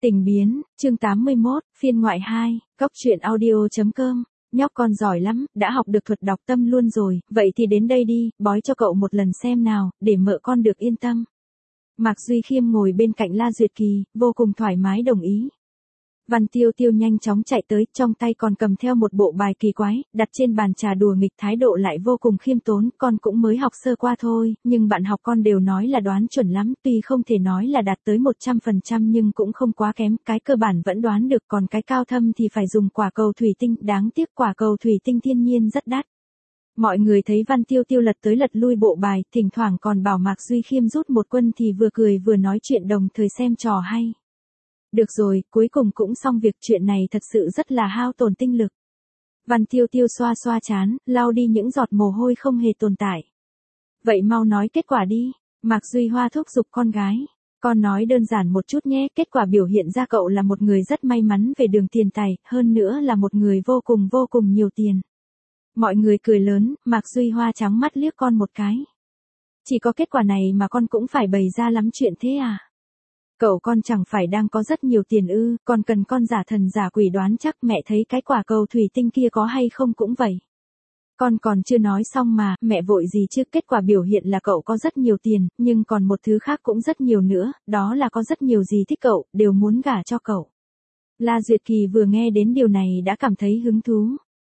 Tình biến, chương 81, phiên ngoại 2, Cóc truyện audio.com. Nhóc con giỏi lắm, đã học được thuật đọc tâm luôn rồi, vậy thì đến đây đi, bói cho cậu một lần xem nào, để mợ con được yên tâm. Mạc Duy Khiêm ngồi bên cạnh La Duyệt Kỳ, vô cùng thoải mái đồng ý. Văn Tiêu Tiêu nhanh chóng chạy tới, trong tay còn cầm theo một bộ bài kỳ quái, đặt trên bàn trà đùa nghịch, thái độ lại vô cùng khiêm tốn, con cũng mới học sơ qua thôi, nhưng bạn học con đều nói là đoán chuẩn lắm, tuy không thể nói là đạt tới 100% nhưng cũng không quá kém, cái cơ bản vẫn đoán được, còn cái cao thâm thì phải dùng quả cầu thủy tinh, đáng tiếc quả cầu thủy tinh thiên nhiên rất đắt. Mọi người thấy Văn Tiêu Tiêu lật tới lật lui bộ bài, thỉnh thoảng còn bảo Mạc Duy Khiêm rút một quân thì vừa cười vừa nói chuyện đồng thời xem trò hay. Được rồi, cuối cùng cũng xong việc, chuyện này thật sự rất là hao tổn tinh lực. Văn Tiêu Tiêu xoa xoa trán, lau đi những giọt mồ hôi không hề tồn tại. Vậy mau nói kết quả đi, Mạc Duy Hoa thúc giục con gái. Con nói đơn giản một chút nhé, kết quả biểu hiện ra cậu là một người rất may mắn về đường tiền tài, hơn nữa là một người vô cùng nhiều tiền. Mọi người cười lớn, Mạc Duy Hoa trắng mắt liếc con một cái. Chỉ có kết quả này mà con cũng phải bày ra lắm chuyện thế à? Cậu con chẳng phải đang có rất nhiều tiền ư, còn cần con giả thần giả quỷ đoán chắc, mẹ thấy cái quả cầu thủy tinh kia có hay không cũng vậy. Con còn chưa nói xong mà, mẹ vội gì chứ, kết quả biểu hiện là cậu có rất nhiều tiền, nhưng còn một thứ khác cũng rất nhiều nữa, đó là có rất nhiều gì thích cậu, đều muốn gả cho cậu. La Duyệt Kỳ vừa nghe đến điều này đã cảm thấy hứng thú.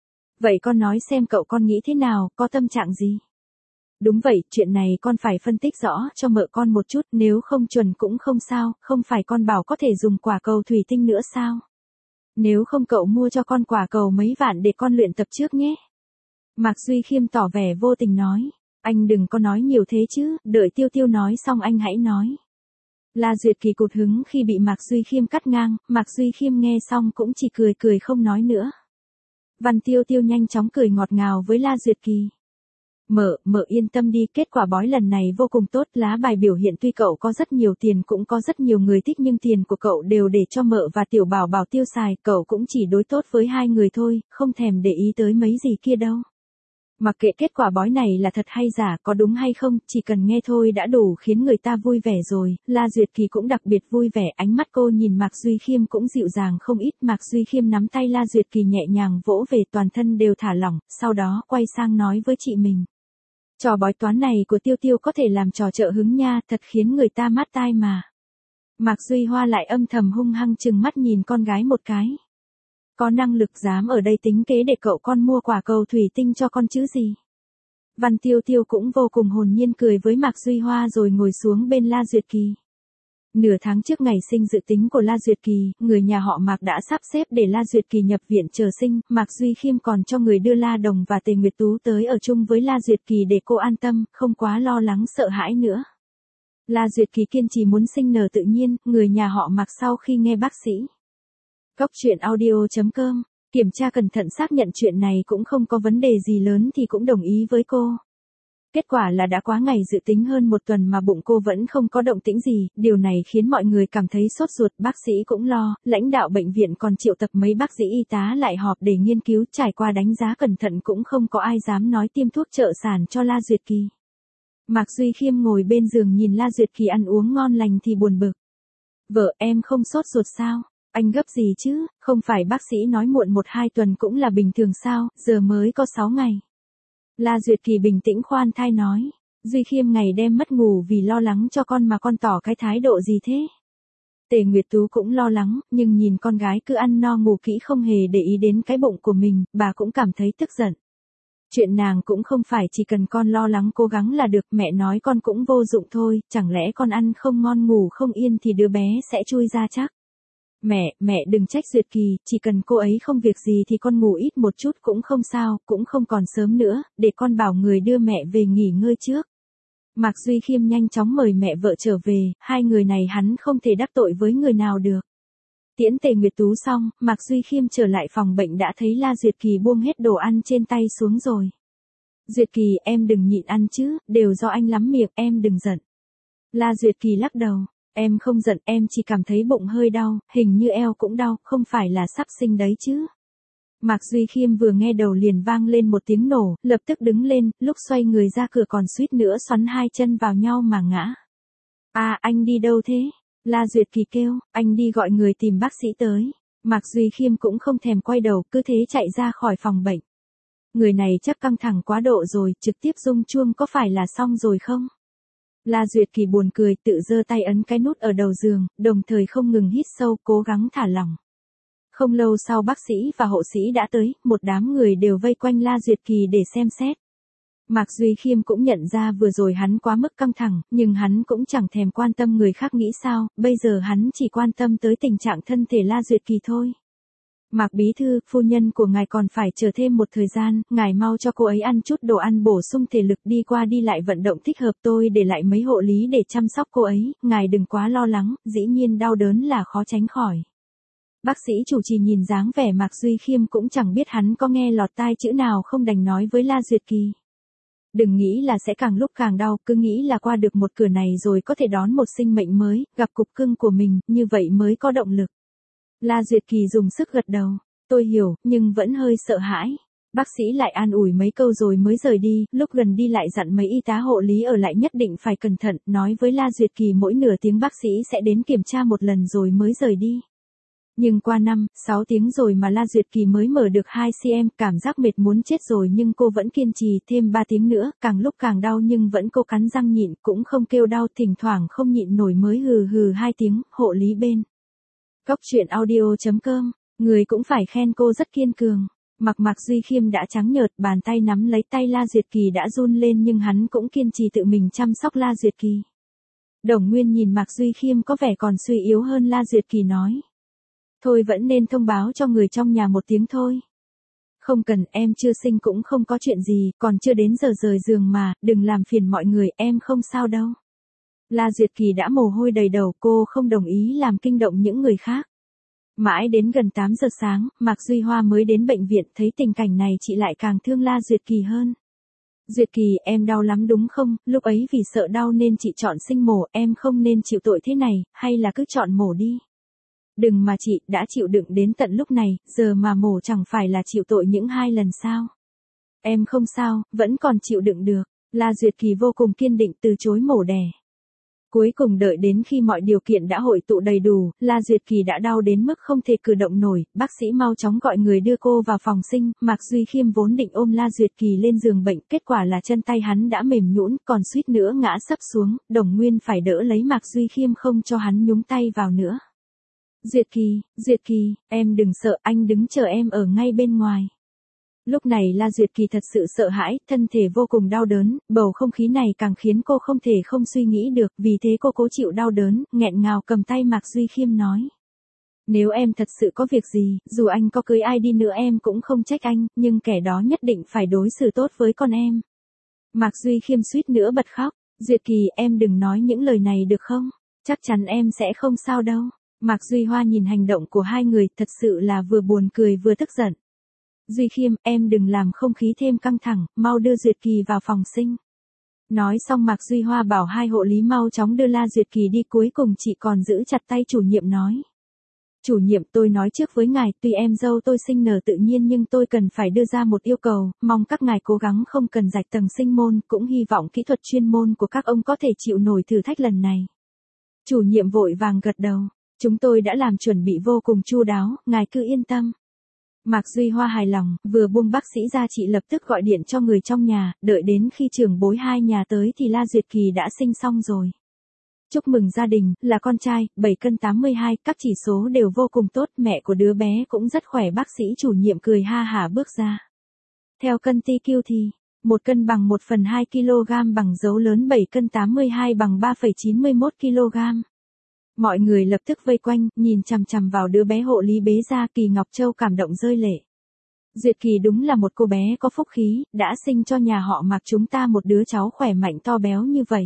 Vậy con nói xem cậu con nghĩ thế nào, có tâm trạng gì? Đúng vậy, chuyện này con phải phân tích rõ cho mợ con một chút, nếu không chuẩn cũng không sao, không phải con bảo có thể dùng quả cầu thủy tinh nữa sao? Nếu không cậu mua cho con quả cầu mấy vạn để con luyện tập trước nhé. Mạc Duy Khiêm tỏ vẻ vô tình nói, anh đừng có nói nhiều thế chứ, đợi Tiêu Tiêu nói xong anh hãy nói. La Duyệt Kỳ cụt hứng khi bị Mạc Duy Khiêm cắt ngang, Mạc Duy Khiêm nghe xong cũng chỉ cười không nói nữa. Văn Tiêu Tiêu nhanh chóng cười ngọt ngào với La Duyệt Kỳ. Mợ yên tâm đi, kết quả bói lần này vô cùng tốt, lá bài biểu hiện tuy cậu có rất nhiều tiền cũng có rất nhiều người thích nhưng tiền của cậu đều để cho mợ và tiểu bảo bảo tiêu xài, cậu cũng chỉ đối tốt với hai người thôi, không thèm để ý tới mấy gì kia đâu. Mặc kệ kết quả bói này là thật hay giả, có đúng hay không, chỉ cần nghe thôi đã đủ khiến người ta vui vẻ rồi. La Duyệt Kỳ cũng đặc biệt vui vẻ, ánh mắt cô nhìn Mạc Duy Khiêm cũng dịu dàng không ít. Mạc Duy Khiêm nắm tay La Duyệt Kỳ nhẹ nhàng vỗ về, toàn thân đều thả lỏng, sau đó quay sang nói với chị mình. Trò bói toán này của Tiêu Tiêu có thể làm trò trợ hứng nha, thật khiến người ta mát tai mà. Mạc Duy Hoa lại âm thầm hung hăng trừng mắt nhìn con gái một cái. Có năng lực dám ở đây tính kế để cậu con mua quả cầu thủy tinh cho con chứ gì. Văn Tiêu Tiêu cũng vô cùng hồn nhiên cười với Mạc Duy Hoa rồi ngồi xuống bên La Duyệt Kỳ. Nửa tháng trước ngày sinh dự tính của La Duyệt Kỳ, người nhà họ Mạc đã sắp xếp để La Duyệt Kỳ nhập viện chờ sinh, Mạc Duy Khiêm còn cho người đưa La Đồng và Tề Nguyệt Tú tới ở chung với La Duyệt Kỳ để cô an tâm, không quá lo lắng sợ hãi nữa. La Duyệt Kỳ kiên trì muốn sinh nở tự nhiên, người nhà họ Mạc sau khi nghe bác sĩ Cóc truyện audio.com kiểm tra cẩn thận xác nhận chuyện này cũng không có vấn đề gì lớn thì cũng đồng ý với cô. Kết quả là đã quá ngày dự tính hơn một tuần mà bụng cô vẫn không có động tĩnh gì, điều này khiến mọi người cảm thấy sốt ruột, bác sĩ cũng lo, lãnh đạo bệnh viện còn triệu tập mấy bác sĩ y tá lại họp để nghiên cứu, trải qua đánh giá cẩn thận cũng không có ai dám nói tiêm thuốc trợ sản cho La Duyệt Kỳ. Mạc Duy Khiêm ngồi bên giường nhìn La Duyệt Kỳ ăn uống ngon lành thì buồn bực. Vợ em không sốt ruột sao? Anh gấp gì chứ, không phải bác sĩ nói muộn 1-2 tuần cũng là bình thường sao, giờ mới có 6 ngày. La Duyệt Kỳ bình tĩnh khoan thai nói, Duy Khiêm ngày đêm mất ngủ vì lo lắng cho con mà con tỏ cái thái độ gì thế? Tề Nguyệt Tú cũng lo lắng, nhưng nhìn con gái cứ ăn no ngủ kỹ không hề để ý đến cái bụng của mình, bà cũng cảm thấy tức giận. Chuyện nàng cũng không phải chỉ cần con lo lắng cố gắng là được, mẹ nói con cũng vô dụng thôi, chẳng lẽ con ăn không ngon ngủ không yên thì đứa bé sẽ chui ra chắc? Mẹ đừng trách Duyệt Kỳ, chỉ cần cô ấy không việc gì thì con ngủ ít một chút cũng không sao, cũng không còn sớm nữa, để con bảo người đưa mẹ về nghỉ ngơi trước. Mạc Duy Khiêm nhanh chóng mời mẹ vợ trở về, hai người này hắn không thể đắc tội với người nào được. Tiễn Tề Nguyệt Tú xong, Mạc Duy Khiêm trở lại phòng bệnh đã thấy La Duyệt Kỳ buông hết đồ ăn trên tay xuống rồi. Duyệt Kỳ em đừng nhịn ăn chứ, đều do anh lắm miệng, em đừng giận. La Duyệt Kỳ lắc đầu. Em không giận, em chỉ cảm thấy bụng hơi đau, hình như eo cũng đau, không phải là sắp sinh đấy chứ. Mạc Duy Khiêm vừa nghe đầu liền vang lên một tiếng nổ, lập tức đứng lên, lúc xoay người ra cửa còn suýt nữa xoắn hai chân vào nhau mà ngã. À anh đi đâu thế? La Duyệt Kỳ kêu, anh đi gọi người tìm bác sĩ tới. Mạc Duy Khiêm cũng không thèm quay đầu, cứ thế chạy ra khỏi phòng bệnh. Người này chắc căng thẳng quá độ rồi, trực tiếp rung chuông có phải là xong rồi không? La Duyệt Kỳ buồn cười, tự giơ tay ấn cái nút ở đầu giường, đồng thời không ngừng hít sâu, cố gắng thả lỏng. Không lâu sau bác sĩ và hộ sĩ đã tới, một đám người đều vây quanh La Duyệt Kỳ để xem xét. Mạc Duy Khiêm cũng nhận ra vừa rồi hắn quá mức căng thẳng, nhưng hắn cũng chẳng thèm quan tâm người khác nghĩ sao, bây giờ hắn chỉ quan tâm tới tình trạng thân thể La Duyệt Kỳ thôi. Mạc bí thư, phu nhân của ngài còn phải chờ thêm một thời gian, ngài mau cho cô ấy ăn chút đồ ăn bổ sung thể lực, đi qua đi lại vận động thích hợp, tôi để lại mấy hộ lý để chăm sóc cô ấy, ngài đừng quá lo lắng, dĩ nhiên đau đớn là khó tránh khỏi. Bác sĩ chủ trì nhìn dáng vẻ Mạc Duy Khiêm cũng chẳng biết hắn có nghe lọt tai chữ nào không đành nói với La Duyệt Kỳ. Đừng nghĩ là sẽ càng lúc càng đau, cứ nghĩ là qua được một cửa này rồi có thể đón một sinh mệnh mới, gặp cục cưng của mình, như vậy mới có động lực. La Duyệt Kỳ dùng sức gật đầu, tôi hiểu, nhưng vẫn hơi sợ hãi. Bác sĩ lại an ủi mấy câu rồi mới rời đi, lúc gần đi lại dặn mấy y tá hộ lý ở lại nhất định phải cẩn thận, nói với La Duyệt Kỳ mỗi nửa tiếng bác sĩ sẽ đến kiểm tra một lần rồi mới rời đi. Nhưng qua 5-6 tiếng rồi mà La Duyệt Kỳ mới mở được 2cm, cảm giác mệt muốn chết rồi nhưng cô vẫn kiên trì thêm 3 tiếng nữa, càng lúc càng đau nhưng vẫn cố cắn răng nhịn, cũng không kêu đau, thỉnh thoảng không nhịn nổi mới hừ hừ 2 tiếng, hộ lý bên. Cóc truyện audio.com, người cũng phải khen cô rất kiên cường. Mạc Duy Khiêm đã trắng nhợt, bàn tay nắm lấy tay La Duyệt Kỳ đã run lên nhưng hắn cũng kiên trì tự mình chăm sóc La Duyệt Kỳ. Đồng Nguyên nhìn Mạc Duy Khiêm có vẻ còn suy yếu hơn, La Duyệt Kỳ nói. Thôi vẫn nên thông báo cho người trong nhà một tiếng thôi. Không cần, em chưa sinh cũng không có chuyện gì, còn chưa đến giờ rời giường mà, đừng làm phiền mọi người, em không sao đâu. La Duyệt Kỳ đã mồ hôi đầy đầu, cô không đồng ý làm kinh động những người khác. Mãi đến gần 8 giờ sáng, Mạc Duy Hoa mới đến bệnh viện, thấy tình cảnh này chị lại càng thương La Duyệt Kỳ hơn. Duyệt Kỳ, em đau lắm đúng không, lúc ấy vì sợ đau nên chị chọn sinh mổ, em không nên chịu tội thế này, hay là cứ chọn mổ đi. Đừng mà chị, đã chịu đựng đến tận lúc này, giờ mà mổ chẳng phải là chịu tội những 2 lần sao. Em không sao, vẫn còn chịu đựng được. La Duyệt Kỳ vô cùng kiên định từ chối mổ đẻ. Cuối cùng đợi đến khi mọi điều kiện đã hội tụ đầy đủ, La Duyệt Kỳ đã đau đến mức không thể cử động nổi, bác sĩ mau chóng gọi người đưa cô vào phòng sinh, Mạc Duy Khiêm vốn định ôm La Duyệt Kỳ lên giường bệnh, kết quả là chân tay hắn đã mềm nhũn, còn suýt nữa ngã sấp xuống, Đồng Nguyên phải đỡ lấy Mạc Duy Khiêm không cho hắn nhúng tay vào nữa. Duyệt Kỳ, em đừng sợ, anh đứng chờ em ở ngay bên ngoài. Lúc này La Duyệt Kỳ thật sự sợ hãi, thân thể vô cùng đau đớn, bầu không khí này càng khiến cô không thể không suy nghĩ được, vì thế cô cố chịu đau đớn, nghẹn ngào cầm tay Mạc Duy Khiêm nói. Nếu em thật sự có việc gì, dù anh có cưới ai đi nữa em cũng không trách anh, nhưng kẻ đó nhất định phải đối xử tốt với con em. Mạc Duy Khiêm suýt nữa bật khóc, Duyệt Kỳ em đừng nói những lời này được không, chắc chắn em sẽ không sao đâu. Mạc Duy Hoa nhìn hành động của hai người thật sự là vừa buồn cười vừa tức giận. Duy Khiêm, em đừng làm không khí thêm căng thẳng, mau đưa Duyệt Kỳ vào phòng sinh. Nói xong Mạc Duy Hoa bảo hai hộ lý mau chóng đưa La Duyệt Kỳ đi, cuối cùng chị còn giữ chặt tay chủ nhiệm nói. Chủ nhiệm, tôi nói trước với ngài, tuy em dâu tôi sinh nở tự nhiên nhưng tôi cần phải đưa ra một yêu cầu, mong các ngài cố gắng không cần rạch tầng sinh môn, cũng hy vọng kỹ thuật chuyên môn của các ông có thể chịu nổi thử thách lần này. Chủ nhiệm vội vàng gật đầu. Chúng tôi đã làm chuẩn bị vô cùng chu đáo, ngài cứ yên tâm. Mạc Duy Hoa hài lòng, vừa buông bác sĩ ra chị lập tức gọi điện cho người trong nhà, đợi đến khi trưởng bối hai nhà tới thì La Duyệt Kỳ đã sinh xong rồi. Chúc mừng gia đình, là con trai, 7 cân 82, các chỉ số đều vô cùng tốt, mẹ của đứa bé cũng rất khỏe, bác sĩ chủ nhiệm cười ha hả bước ra. Theo cân TQ thì, 1 cân bằng 1/2 kg bằng dấu lớn, 7 cân 82 bằng 3,91 kg. Mọi người lập tức vây quanh, nhìn chằm chằm vào đứa bé hộ lý bế ra, Kỳ Ngọc Châu cảm động rơi lệ. Duyệt Kỳ đúng là một cô bé có phúc khí, đã sinh cho nhà họ Mạc chúng ta một đứa cháu khỏe mạnh to béo như vậy.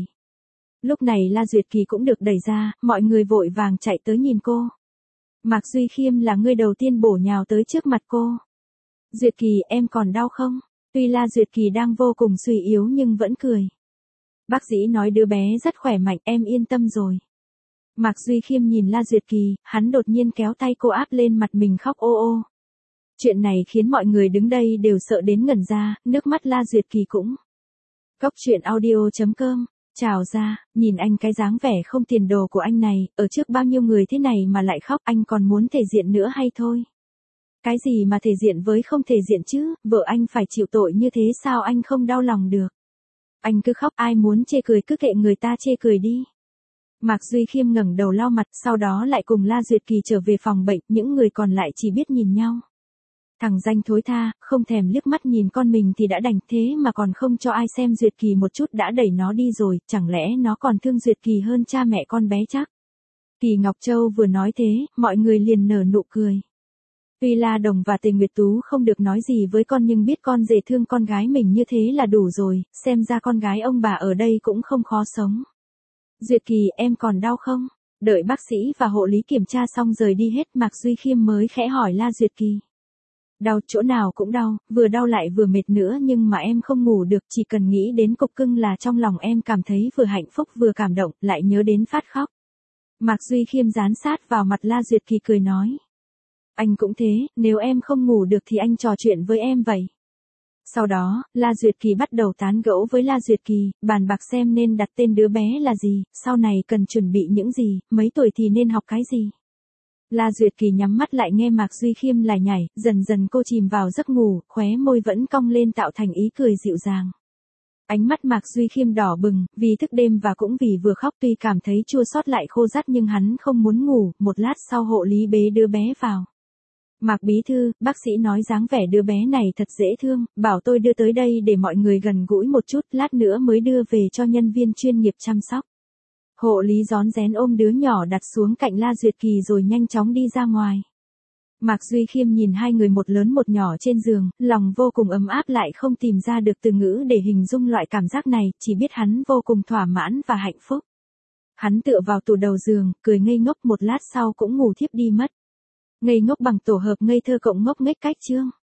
Lúc này La Duyệt Kỳ cũng được đẩy ra, mọi người vội vàng chạy tới nhìn cô. Mạc Duy Khiêm là người đầu tiên bổ nhào tới trước mặt cô. Duyệt Kỳ, em còn đau không? Tuy La Duyệt Kỳ đang vô cùng suy yếu nhưng vẫn cười. Bác sĩ nói đứa bé rất khỏe mạnh, em yên tâm rồi. Mạc Duy Khiêm nhìn La Duyệt Kỳ, hắn đột nhiên kéo tay cô áp lên mặt mình khóc ô ô. Chuyện này khiến mọi người đứng đây đều sợ đến ngẩn ra, nước mắt La Duyệt Kỳ cũng. Cóc truyện audio.com Chào ra, nhìn anh cái dáng vẻ không tiền đồ của anh này, ở trước bao nhiêu người thế này mà lại khóc, anh còn muốn thể diện nữa hay thôi? Cái gì mà thể diện với không thể diện chứ, vợ anh phải chịu tội như thế sao anh không đau lòng được? Anh cứ khóc, ai muốn chê cười cứ kệ người ta chê cười đi. Mạc Duy Khiêm ngẩng đầu lau mặt, sau đó lại cùng La Duyệt Kỳ trở về phòng bệnh, những người còn lại chỉ biết nhìn nhau. Thằng danh thối tha, không thèm liếc mắt nhìn con mình thì đã đành, thế mà còn không cho ai xem Duyệt Kỳ một chút đã đẩy nó đi rồi, chẳng lẽ nó còn thương Duyệt Kỳ hơn cha mẹ con bé chắc? Kỳ Ngọc Châu vừa nói thế, mọi người liền nở nụ cười. Tuy La Đồng và Tề Nguyệt Tú không được nói gì với con nhưng biết con rể thương con gái mình như thế là đủ rồi, xem ra con gái ông bà ở đây cũng không khó sống. Duyệt Kỳ, em còn đau không? Đợi bác sĩ và hộ lý kiểm tra xong rời đi hết, Mạc Duy Khiêm mới khẽ hỏi La Duyệt Kỳ. Đau, chỗ nào cũng đau, vừa đau lại vừa mệt nữa nhưng mà em không ngủ được, chỉ cần nghĩ đến cục cưng là trong lòng em cảm thấy vừa hạnh phúc vừa cảm động, lại nhớ đến phát khóc. Mạc Duy Khiêm dán sát vào mặt La Duyệt Kỳ cười nói. Anh cũng thế, nếu em không ngủ được thì anh trò chuyện với em vậy. Sau đó, La Duyệt Kỳ bắt đầu tán gẫu với La Duyệt Kỳ, bàn bạc xem nên đặt tên đứa bé là gì, sau này cần chuẩn bị những gì, mấy tuổi thì nên học cái gì. La Duyệt Kỳ nhắm mắt lại nghe Mạc Duy Khiêm lải nhải, dần dần cô chìm vào giấc ngủ, khóe môi vẫn cong lên tạo thành ý cười dịu dàng. Ánh mắt Mạc Duy Khiêm đỏ bừng, vì thức đêm và cũng vì vừa khóc tuy cảm thấy chua xót lại khô rát nhưng hắn không muốn ngủ, một lát sau hộ lý bế đứa bé vào. Mạc bí thư, bác sĩ nói dáng vẻ đứa bé này thật dễ thương, bảo tôi đưa tới đây để mọi người gần gũi một chút, lát nữa mới đưa về cho nhân viên chuyên nghiệp chăm sóc. Hộ lý rón rén ôm đứa nhỏ đặt xuống cạnh La Duyệt Kỳ rồi nhanh chóng đi ra ngoài. Mạc Duy Khiêm nhìn hai người một lớn một nhỏ trên giường, lòng vô cùng ấm áp lại không tìm ra được từ ngữ để hình dung loại cảm giác này, chỉ biết hắn vô cùng thỏa mãn và hạnh phúc. Hắn tựa vào tủ đầu giường, cười ngây ngốc một lát sau cũng ngủ thiếp đi mất. Ngây ngốc bằng tổ hợp ngây thơ cộng ngốc nghếch cách chương.